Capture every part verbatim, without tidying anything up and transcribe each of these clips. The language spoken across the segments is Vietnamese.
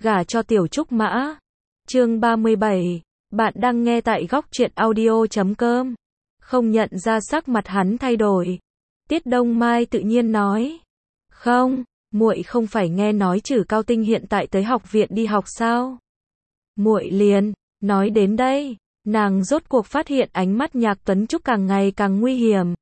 gả cho Tiểu Trúc Mã. Chương ba mươi bảy, bạn đang nghe tại góc truyện audio chấm com. Không nhận ra sắc mặt hắn thay đổi. Tiết Đông Mai tự nhiên nói, không, muội không phải nghe nói Trử Cao Tinh hiện tại tới học viện đi học sao? Muội liền, nói đến đây, nàng rốt cuộc phát hiện ánh mắt Nhạc Tuấn Trúc càng ngày càng nguy hiểm.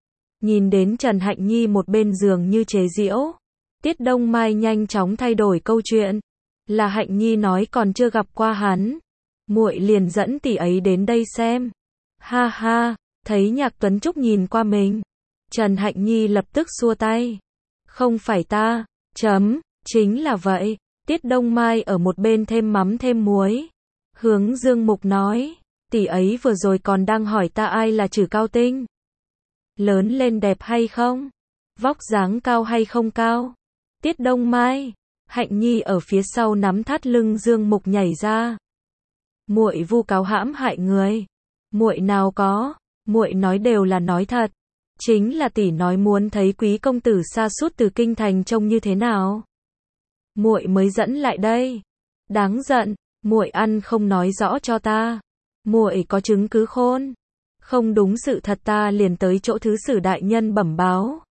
Nhìn đến Trần Hạnh Nhi một bên giường như chế giễu, Tiết Đông Mai nhanh chóng thay đổi câu chuyện, là Hạnh Nhi nói còn chưa gặp qua hắn, muội liền dẫn tỷ ấy đến đây xem. Ha ha, thấy Nhạc Tuấn Trúc nhìn qua mình, Trần Hạnh Nhi lập tức xua tay. Không phải ta, chấm, chính là vậy. Tiết Đông Mai ở một bên thêm mắm thêm muối. Hướng Dương Mục nói, tỷ ấy vừa rồi còn đang hỏi ta ai là Trử Cao Tinh. Lớn lên đẹp hay không? Vóc dáng cao hay không cao? Tiết Đông Mai, Hạnh Nhi ở phía sau nắm thắt lưng Dương Mục nhảy ra. Muội vu cáo hãm hại người. Muội nào có, muội nói đều là nói thật. Chính là tỷ nói muốn thấy quý công tử sa sút từ kinh thành trông như thế nào. Muội mới dẫn lại đây. Đáng giận, muội ăn không nói rõ cho ta. Muội có chứng cứ khôn. Không đúng sự thật ta liền tới chỗ thứ sử đại nhân bẩm báo.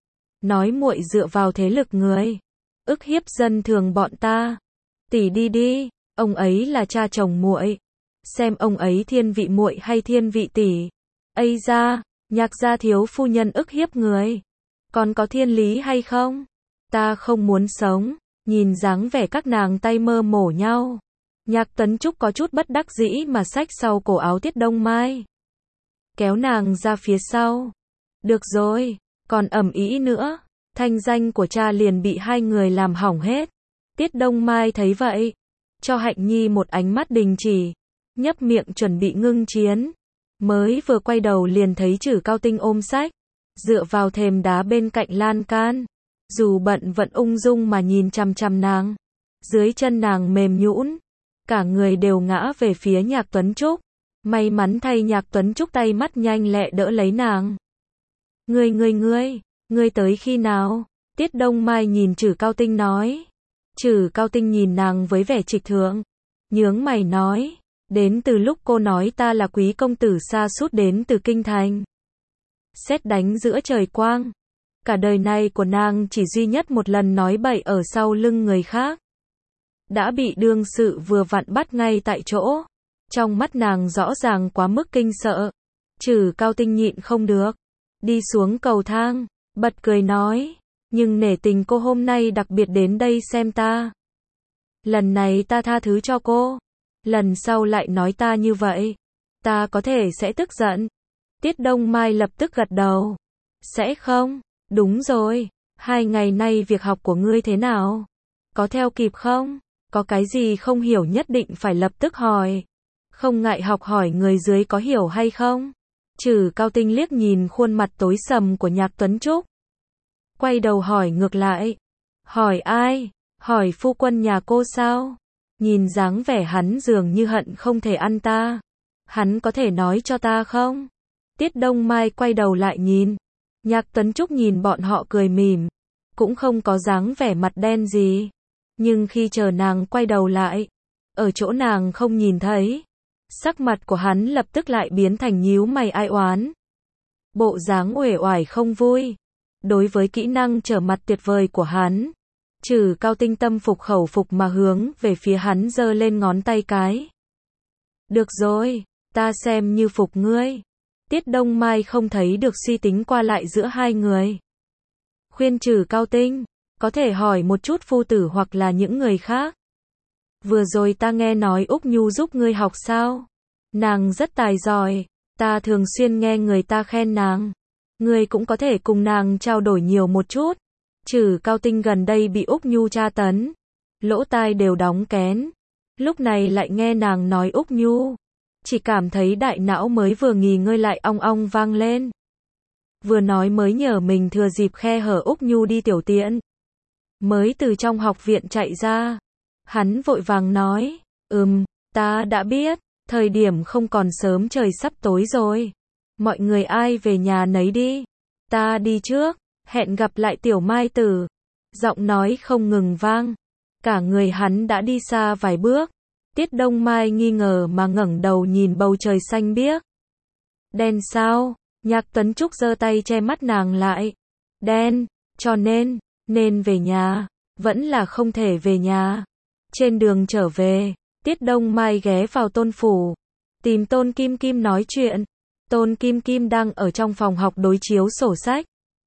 Nói muội dựa vào thế lực người, ức hiếp dân thường bọn ta. Tỷ đi đi, ông ấy là cha chồng muội. Xem ông ấy thiên vị muội hay thiên vị tỷ. Ây da, Nhạc gia thiếu phu nhân ức hiếp người. Còn có thiên lý hay không? Ta không muốn sống. Nhìn dáng vẻ các nàng tay mơ mổ nhau. Nhạc Tuấn Trúc có chút bất đắc dĩ mà xách sau cổ áo Tiết Đông Mai. Kéo nàng ra phía sau. Được rồi, còn ầm ĩ nữa. Thanh danh của cha liền bị hai người làm hỏng hết. Tiết Đông Mai thấy vậy. Cho Hạnh Nhi một ánh mắt đình chỉ. Nhấp miệng chuẩn bị ngưng chiến. Mới vừa quay đầu liền thấy Trử Cao Tinh ôm sách, dựa vào thềm đá bên cạnh lan can. Dù bận vẫn ung dung mà nhìn chằm chằm nàng. Dưới chân nàng mềm nhũn, cả người đều ngã về phía Nhạc Tuấn Trúc. May mắn thay Nhạc Tuấn Trúc tay mắt nhanh lẹ đỡ lấy nàng. Ngươi ngươi ngươi, ngươi tới khi nào? Tiết Đông Mai nhìn Trử Cao Tinh nói. Trử Cao Tinh nhìn nàng với vẻ trịch thượng, nhướng mày nói. Đến từ lúc cô nói ta là quý công tử sa sút đến từ kinh thành. Sét đánh giữa trời quang. Cả đời này của nàng chỉ duy nhất một lần nói bậy ở sau lưng người khác. Đã bị đương sự vừa vặn bắt ngay tại chỗ. Trong mắt nàng rõ ràng quá mức kinh sợ. Trử Cao Tinh nhịn không được. Đi xuống cầu thang, bật cười nói. Nhưng nể tình cô hôm nay đặc biệt đến đây xem ta. Lần này ta tha thứ cho cô. Lần sau lại nói ta như vậy, ta có thể sẽ tức giận. Tiết Đông Mai lập tức gật đầu. Sẽ không? Đúng rồi. Hai ngày nay việc học của ngươi thế nào? Có theo kịp không? Có cái gì không hiểu nhất định phải lập tức hỏi. Không ngại học hỏi người dưới có hiểu hay không? Trử Cao Tinh liếc nhìn khuôn mặt tối sầm của Nhạc Tuấn Trúc. Quay đầu hỏi ngược lại. Hỏi ai? Hỏi phu quân nhà cô sao? Nhìn dáng vẻ hắn dường như hận không thể ăn ta. Hắn có thể nói cho ta không? Tiết Đông Mai quay đầu lại nhìn. Nhạc Tuấn Trúc nhìn bọn họ cười mỉm. Cũng không có dáng vẻ mặt đen gì. Nhưng khi chờ nàng quay đầu lại, ở chỗ nàng không nhìn thấy. Sắc mặt của hắn lập tức lại biến thành nhíu mày ai oán. Bộ dáng uể oải không vui. Đối với kỹ năng trở mặt tuyệt vời của hắn, Trử Cao Tinh tâm phục khẩu phục mà hướng về phía hắn giơ lên ngón tay cái. Được rồi, ta xem như phục ngươi. Tiết Đông Mai không thấy được suy tính qua lại giữa hai người. Khuyên Trử Cao Tinh, có thể hỏi một chút phu tử hoặc là những người khác. Vừa rồi ta nghe nói Úc Nhu giúp ngươi học sao? Nàng rất tài giỏi, ta thường xuyên nghe người ta khen nàng. Ngươi cũng có thể cùng nàng trao đổi nhiều một chút. Trử Cao Tinh gần đây bị Úc Nhu tra tấn, lỗ tai đều đóng kén. Lúc này lại nghe nàng nói Úc Nhu, chỉ cảm thấy đại não mới vừa nghỉ ngơi lại ong ong vang lên. Vừa nói mới nhờ mình thừa dịp khe hở Úc Nhu đi tiểu tiện. Mới từ trong học viện chạy ra, hắn vội vàng nói, ừm, ta đã biết, thời điểm không còn sớm trời sắp tối rồi. Mọi người ai về nhà nấy đi, ta đi trước. Hẹn gặp lại Tiểu Mai Tử. Giọng nói không ngừng vang. cả người hắn đã đi xa vài bước. Tiết Đông Mai nghi ngờ mà ngẩng đầu nhìn bầu trời xanh biếc. Đen sao? Nhạc Tuấn Trúc giơ tay che mắt nàng lại. Đen, cho nên, nên về nhà, vẫn là không thể về nhà. Trên đường trở về, Tiết Đông Mai ghé vào Tôn phủ, tìm Tôn Kim Kim nói chuyện. Tôn Kim Kim đang ở trong phòng học đối chiếu sổ sách.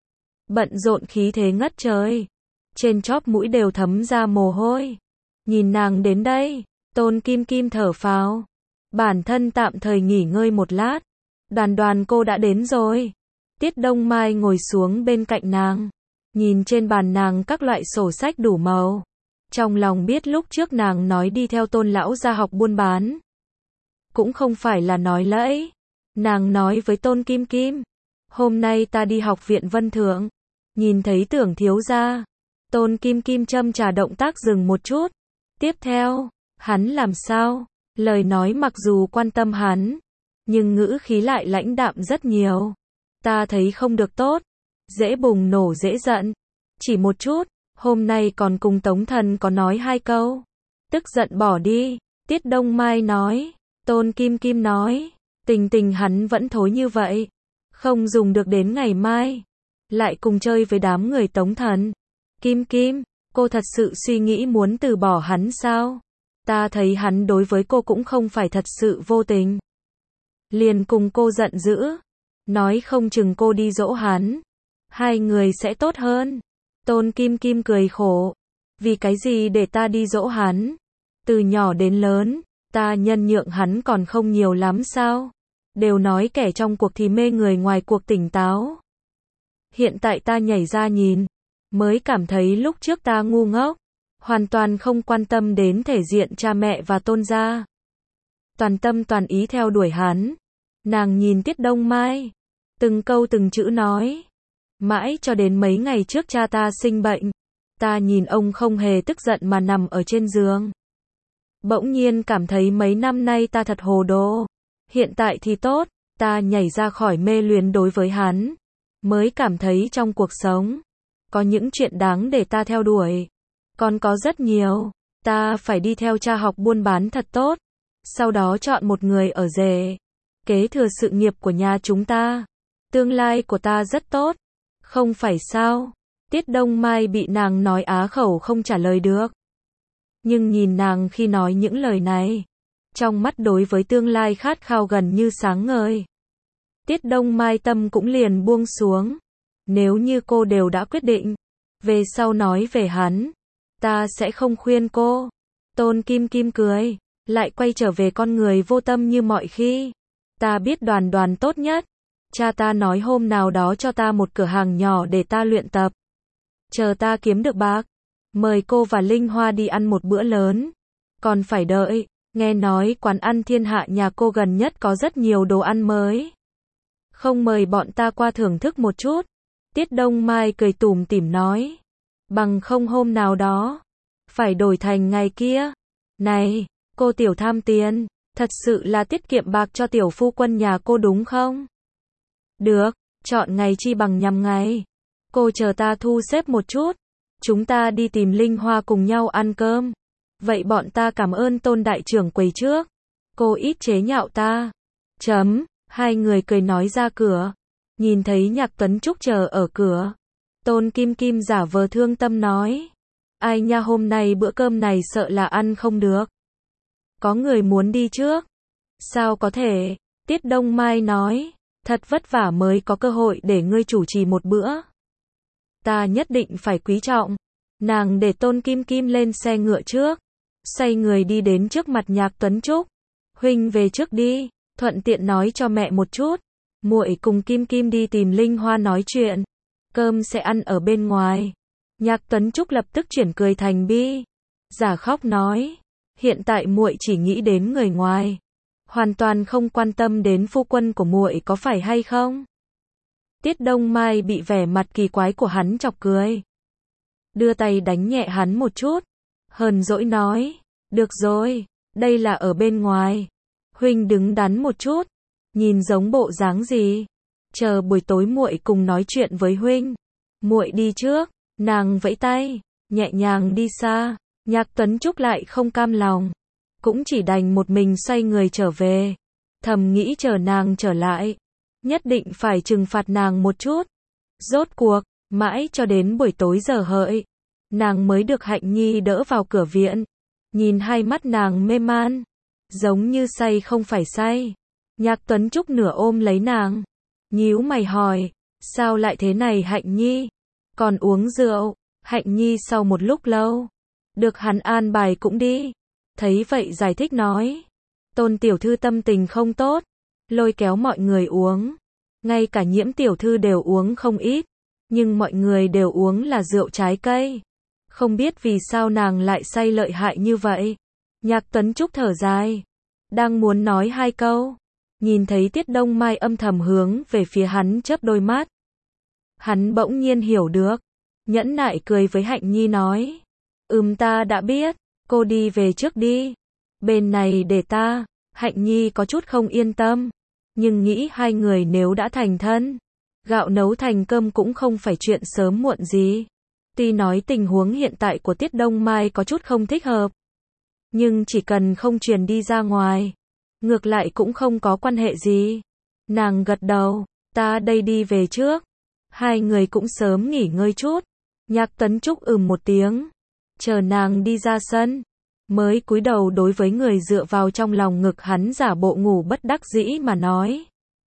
Bận rộn khí thế ngất trời. Trên chóp mũi đều thấm ra mồ hôi. Nhìn nàng đến đây, Tôn Kim Kim thở phào. Bản thân tạm thời nghỉ ngơi một lát. Đoàn đoàn cô đã đến rồi. Tiết Đông Mai ngồi xuống bên cạnh nàng. Nhìn trên bàn nàng các loại sổ sách đủ màu. Trong lòng biết lúc trước nàng nói đi theo Tôn lão ra học buôn bán. Cũng không phải là nói lẫy. Nàng nói với Tôn Kim Kim. Hôm nay ta đi học viện Vân Thượng. Nhìn thấy Tưởng thiếu gia. Tôn Kim Kim châm trà động tác dừng một chút. Tiếp theo, hắn làm sao? Lời nói mặc dù quan tâm hắn, nhưng ngữ khí lại lãnh đạm rất nhiều. Ta thấy không được tốt. Dễ bùng nổ dễ giận. Chỉ một chút, hôm nay còn cùng Tống Thần có nói hai câu. Tức giận bỏ đi. Tiết Đông Mai nói. Tôn Kim Kim nói. Tình tình hắn vẫn thối như vậy. Không dùng được đến ngày mai. Lại cùng chơi với đám người Tống Thần. Kim Kim, cô thật sự suy nghĩ muốn từ bỏ hắn sao? Ta thấy hắn đối với cô cũng không phải thật sự vô tình. Liền cùng cô giận dữ. Nói không chừng cô đi dỗ hắn. Hai người sẽ tốt hơn. Tôn Kim Kim cười khổ. Vì cái gì để ta đi dỗ hắn? Từ nhỏ đến lớn, ta nhân nhượng hắn còn không nhiều lắm sao? Đều nói kẻ trong cuộc thì mê người ngoài cuộc tỉnh táo. Hiện tại ta nhảy ra nhìn, mới cảm thấy lúc trước ta ngu ngốc, hoàn toàn không quan tâm đến thể diện cha mẹ và Tôn gia. Toàn tâm toàn ý theo đuổi hắn. Nàng nhìn Tiết Đông Mai, từng câu từng chữ nói. Mãi cho đến mấy ngày trước cha ta sinh bệnh, ta nhìn ông không hề tức giận mà nằm ở trên giường. Bỗng nhiên cảm thấy mấy năm nay ta thật hồ đồ. Hiện tại thì tốt, ta nhảy ra khỏi mê luyến đối với hắn. Mới cảm thấy trong cuộc sống, có những chuyện đáng để ta theo đuổi. Còn có rất nhiều, ta phải đi theo cha học buôn bán thật tốt. Sau đó chọn một người ở rể. Kế thừa sự nghiệp của nhà chúng ta. Tương lai của ta rất tốt. Không phải sao? Tiết Đông Mai bị nàng nói á khẩu không trả lời được. Nhưng nhìn nàng khi nói những lời này, trong mắt đối với tương lai khát khao gần như sáng ngời. Tiết Đông Mai tâm cũng liền buông xuống. Nếu như cô đều đã quyết định, về sau nói về hắn, ta sẽ không khuyên cô. Tôn Kim Kim cười, lại quay trở về con người vô tâm như mọi khi. Ta biết Đoàn Đoàn tốt nhất. Cha ta nói hôm nào đó cho ta một cửa hàng nhỏ để ta luyện tập. Chờ ta kiếm được bạc, mời cô và Linh Hoa đi ăn một bữa lớn. Còn phải đợi, nghe nói quán ăn Thiên Hạ nhà cô gần nhất có rất nhiều đồ ăn mới. Không mời bọn ta qua thưởng thức một chút? Tiết Đông Mai cười tủm tỉm nói. Bằng không hôm nào đó, phải đổi thành ngày kia. Này, cô tiểu tham tiền, thật sự là tiết kiệm bạc cho tiểu phu quân nhà cô đúng không? Được, chọn ngày chi bằng nhằm ngày. Cô chờ ta thu xếp một chút. Chúng ta đi tìm Linh Hoa cùng nhau ăn cơm. Vậy bọn ta cảm ơn Tôn đại trưởng quầy trước. Cô ít chế nhạo ta. Chấm, hai người cười nói ra cửa. Nhìn thấy Nhạc Tuấn Trúc chờ ở cửa. Tôn Kim Kim giả vờ thương tâm nói. Ai nha, hôm nay bữa cơm này sợ là ăn không được. Có người muốn đi trước. Sao có thể? Tiết Đông Mai nói. Thật vất vả mới có cơ hội để ngươi chủ trì một bữa. Ta nhất định phải quý trọng. Nàng để Tôn Kim Kim lên xe ngựa trước. Xoay người đi đến trước mặt Nhạc Tuấn Trúc. Huynh về trước đi, thuận tiện nói cho mẹ một chút. Muội cùng Kim Kim đi tìm Linh Hoa nói chuyện. Cơm sẽ ăn ở bên ngoài. Nhạc Tuấn Trúc lập tức chuyển cười thành bi. Giả khóc nói. Hiện tại muội chỉ nghĩ đến người ngoài. Hoàn toàn không quan tâm đến phu quân của muội có phải hay không? Tiết Đông Mai bị vẻ mặt kỳ quái của hắn chọc cười. Đưa tay đánh nhẹ hắn một chút. Hờn dỗi nói. Được rồi, đây là ở bên ngoài. Huynh đứng đắn một chút. Nhìn giống bộ dáng gì? Chờ buổi tối muội cùng nói chuyện với huynh. Muội đi trước. Nàng vẫy tay, nhẹ nhàng đi xa. Nhạc Tuấn Trúc lại không cam lòng, cũng chỉ đành một mình xoay người trở về, thầm nghĩ chờ nàng trở lại, nhất định phải trừng phạt nàng một chút. Rốt cuộc, mãi cho đến buổi tối giờ hợi, nàng mới được Hạnh Nhi đỡ vào cửa viện, nhìn hai mắt nàng mê man, giống như say không phải say. Nhạc Tuấn Trúc nửa ôm lấy nàng, nhíu mày hỏi, sao lại thế này Hạnh Nhi? Còn uống rượu? Hạnh Nhi sau một lúc lâu, được hắn an bài cũng đi. Thấy vậy giải thích nói, Tôn tiểu thư tâm tình không tốt, lôi kéo mọi người uống. Ngay cả Nhiễm tiểu thư đều uống không ít, nhưng mọi người đều uống là rượu trái cây. Không biết vì sao nàng lại say lợi hại như vậy. Nhạc Tuấn Trúc thở dài, đang muốn nói hai câu, nhìn thấy Tiết Đông Mai âm thầm hướng về phía hắn chớp đôi mắt. Hắn bỗng nhiên hiểu được, nhẫn nại cười với Hạnh Nhi nói, ừm ta đã biết, cô đi về trước đi, bên này để ta. Hạnh Nhi có chút không yên tâm, nhưng nghĩ hai người nếu đã thành thân, gạo nấu thành cơm cũng không phải chuyện sớm muộn gì. Tuy nói tình huống hiện tại của Tiết Đông Mai có chút không thích hợp, nhưng chỉ cần không truyền đi ra ngoài, ngược lại cũng không có quan hệ gì. Nàng gật đầu, ta đây đi về trước. Hai người cũng sớm nghỉ ngơi chút. Nhạc Tuấn Trúc ừm một tiếng, chờ nàng đi ra sân, mới cúi đầu đối với người dựa vào trong lòng ngực hắn giả bộ ngủ bất đắc dĩ mà nói.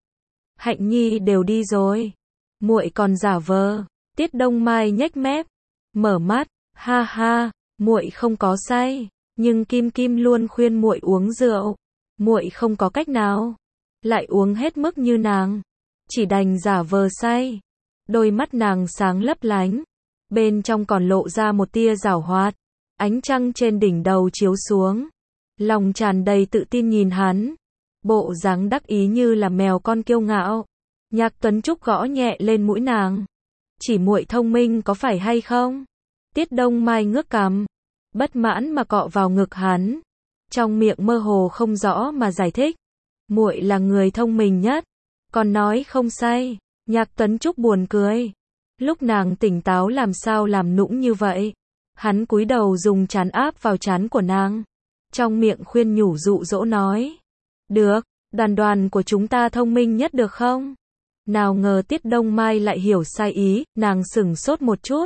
Hạnh Nhi đều đi rồi, muội còn giả vờ. Tiết Đông Mai nhếch mép, mở mắt, ha ha, muội không có say, nhưng Kim Kim luôn khuyên muội uống rượu, muội không có cách nào, lại uống hết mức như nàng, chỉ đành giả vờ say. Đôi mắt nàng sáng lấp lánh, bên trong còn lộ ra một tia giảo hoạt, ánh trăng trên đỉnh đầu chiếu xuống, lòng tràn đầy tự tin nhìn hắn, bộ dáng đắc ý như là mèo con kiêu ngạo. Nhạc Tuấn Trúc gõ nhẹ lên mũi nàng, chỉ muội thông minh có phải hay không? Tiết Đông Mai ngước cằm, bất mãn mà cọ vào ngực hắn, trong miệng mơ hồ không rõ mà giải thích, muội là người thông minh nhất, còn nói không say. Nhạc Tuấn Trúc buồn cười, lúc nàng tỉnh táo làm sao làm nũng như vậy. Hắn cúi đầu dùng trán áp vào trán của nàng, trong miệng khuyên nhủ dụ dỗ nói, được, đoàn đoàn của chúng ta thông minh nhất được không? Nào ngờ Tiết Đông Mai lại hiểu sai ý, nàng sửng sốt một chút,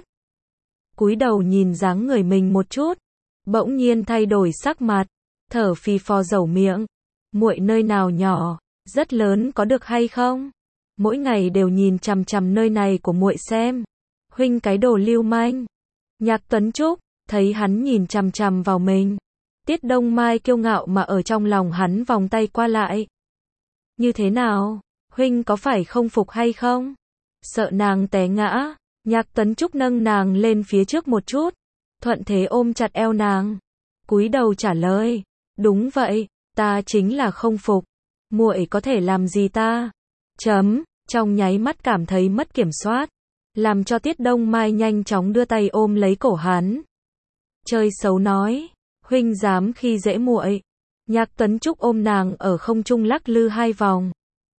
cúi đầu nhìn dáng người mình một chút, bỗng nhiên thay đổi sắc mặt, thở phì phò dẩu miệng, muội nơi nào nhỏ, rất lớn có được hay không? Mỗi ngày đều nhìn chằm chằm nơi này của muội xem. Huynh cái đồ lưu manh. Nhạc Tuấn Trúc thấy hắn nhìn chằm chằm vào mình, Tiết Đông Mai kiêu ngạo mà ở trong lòng hắn vòng tay qua lại. Như thế nào? Huynh có phải không phục hay không? Sợ nàng té ngã, Nhạc Tuấn Trúc nâng nàng lên phía trước một chút, thuận thế ôm chặt eo nàng, cúi đầu trả lời, đúng vậy, ta chính là không phục. Muội có thể làm gì ta? Chấm, trong nháy mắt cảm thấy mất kiểm soát, làm cho Tiết Đông Mai nhanh chóng đưa tay ôm lấy cổ hắn. Chơi xấu nói, huynh dám khi dễ muội. Nhạc Tuấn Trúc ôm nàng ở không trung lắc lư hai vòng.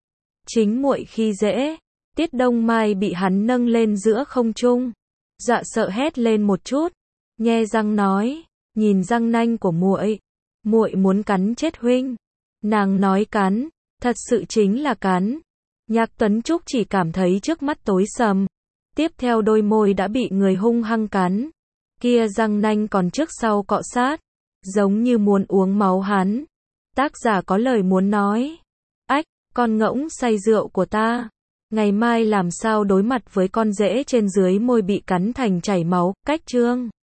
Chính muội khi dễ. Tiết Đông Mai bị hắn nâng lên giữa không trung, dọa sợ hét lên một chút, nhe răng nói, nhìn răng nanh của muội, muội muốn cắn chết huynh. Nàng nói cắn, thật sự chính là cắn. Nhạc Tuấn Trúc chỉ cảm thấy trước mắt tối sầm, tiếp theo đôi môi đã bị người hung hăng cắn, kia răng nanh còn trước sau cọ sát, giống như muốn uống máu hắn. Tác giả có lời muốn nói, ách, con ngỗng say rượu của ta, ngày mai làm sao đối mặt với con rễ trên dưới môi bị cắn thành chảy máu. Cách chương